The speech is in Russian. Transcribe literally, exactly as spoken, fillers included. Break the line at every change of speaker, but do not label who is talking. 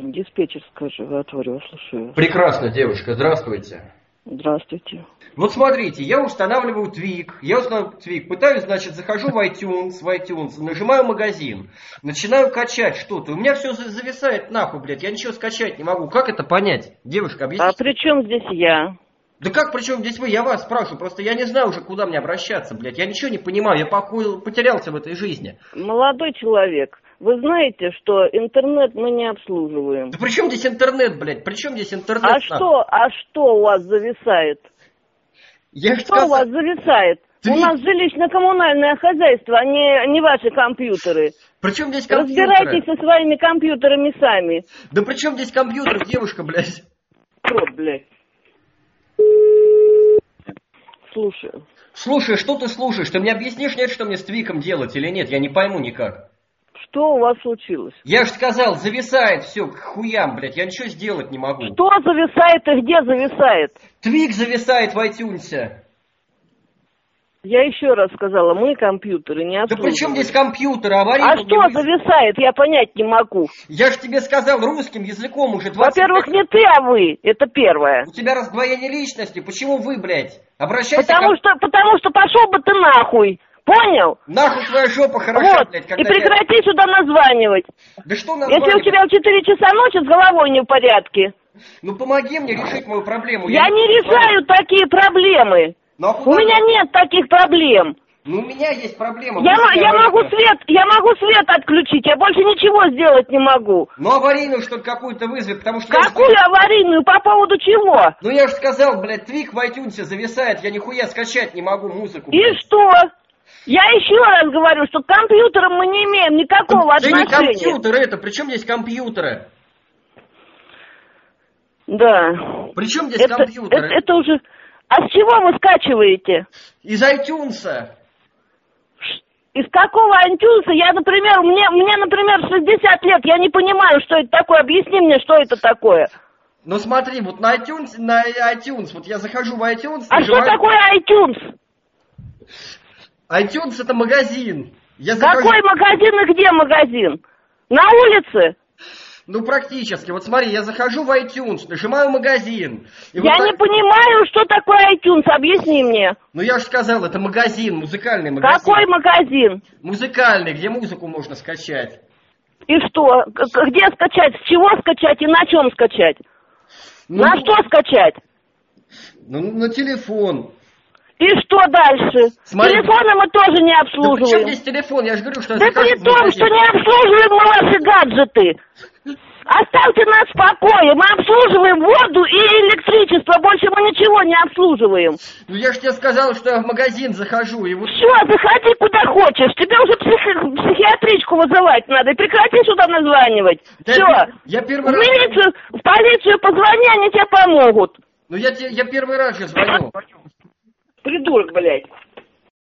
Диспетчерская животворю, слушаю.
Прекрасно, девушка, здравствуйте.
Здравствуйте.
Вот смотрите, я устанавливаю Твик, я устанавливаю Твик, пытаюсь, значит, захожу в iTunes, в iTunes, нажимаю магазин, начинаю качать что-то, у меня все зависает нахуй, блядь, я ничего скачать не могу. Как это понять? Девушка, объясните.
А при чем здесь я?
Да как, при чем здесь вы? Я вас спрашиваю, просто я не знаю уже, куда мне обращаться, блядь, я ничего не понимаю, я покой, потерялся в этой жизни.
Молодой человек, вы знаете, что интернет мы не обслуживаем.
Да при чем здесь интернет, блядь, при чем здесь интернет?
А что, а что у вас зависает?
Я
что
сказал...
у вас зависает?
Твик.
У нас жилищно-коммунальное хозяйство, а не, не ваши компьютеры.
При чем здесь компьютеры?
Разбирайтесь со своими компьютерами сами.
Да при чем здесь компьютер, девушка, блядь?
Что, блядь? Слушаю.
Слушай, что ты слушаешь? Ты мне объяснишь, нет, что мне с Твиком делать или нет? Я не пойму никак.
Что у вас случилось?
Я же сказал, зависает все, к хуям, блядь, я ничего сделать не могу.
Что зависает и где зависает?
Твик зависает в iTunes.
Я еще раз сказала, мы компьютеры не обслуживаем.
Да при чем здесь компьютеры, аварийку?
А что зависает, я понять не могу.
Я же тебе сказал русским языком уже двадцать
Во-первых, не ты, а вы, это первое.
У тебя раздвоение личности, почему вы, блядь? Обращайся
потому
ко...
что, потому что пошел бы ты нахуй. Понял?
Нахуй твоя жопа хороша,
вот.
блядь. Когда
и прекрати я... сюда названивать.
Да что названивать?
Если у тебя в четыре часа ночи с головой не в порядке.
Ну помоги мне решить мою проблему.
Я, я не решаю такие проблемы.
Ну, а
у меня нет таких проблем.
Ну у меня есть проблема.
Я, я могу свет, я могу свет отключить, я больше ничего сделать не могу.
Ну аварийную что-то какую-то вызовет, потому что...
Какую
я...
аварийную? По поводу чего?
Ну я же сказал, блядь, Твик в iTunes зависает, я нихуя скачать не могу музыку.
И
блядь.
что? Я еще раз говорю, что к компьютерам мы не имеем никакого
да,
отношения.
Да не компьютеры это, при чем здесь компьютеры?
Да.
При чем здесь
это,
компьютеры?
Это, это уже... А с чего вы скачиваете?
Из iTunes.
Из какого iTunes? Я, например, мне, мне, например, шестьдесят лет, я не понимаю, что это такое. Объясни мне, что это такое.
Ну смотри, вот на iTunes, на iTunes, вот я захожу в iTunes...
А
нажимаю...
что такое iTunes?
iTunes это магазин. Я
Какой
захожу...
магазин и где магазин? На улице?
Ну практически. Вот смотри, я захожу в iTunes, нажимаю магазин.
Я
вот
не
так...
понимаю, что такое iTunes, объясни мне.
Ну я же сказал, это магазин, музыкальный магазин.
Какой магазин?
Музыкальный, где музыку можно скачать.
И что? Где скачать? С чего скачать и на чем скачать? Ну, на что скачать?
Ну, на телефон.
И что дальше?
Смотри.
Телефоны мы тоже не обслуживаем. Да
при чем здесь телефон? Я же говорю, что...
Да при том, что не обслуживаем мы ваши гаджеты. Оставьте нас в покое. Мы обслуживаем воду и электричество. Больше мы ничего не обслуживаем.
Ну я же тебе сказал, что я в магазин захожу. И вот...
Все, заходи куда хочешь. Тебе уже психи... психиатричку вызывать надо. И прекрати сюда названивать. Да все.
Я, я первый
в
раз...
милицию, в полицию позвони, они тебе помогут.
Ну я, тебе, я первый раз же звоню.
Придурок, блядь.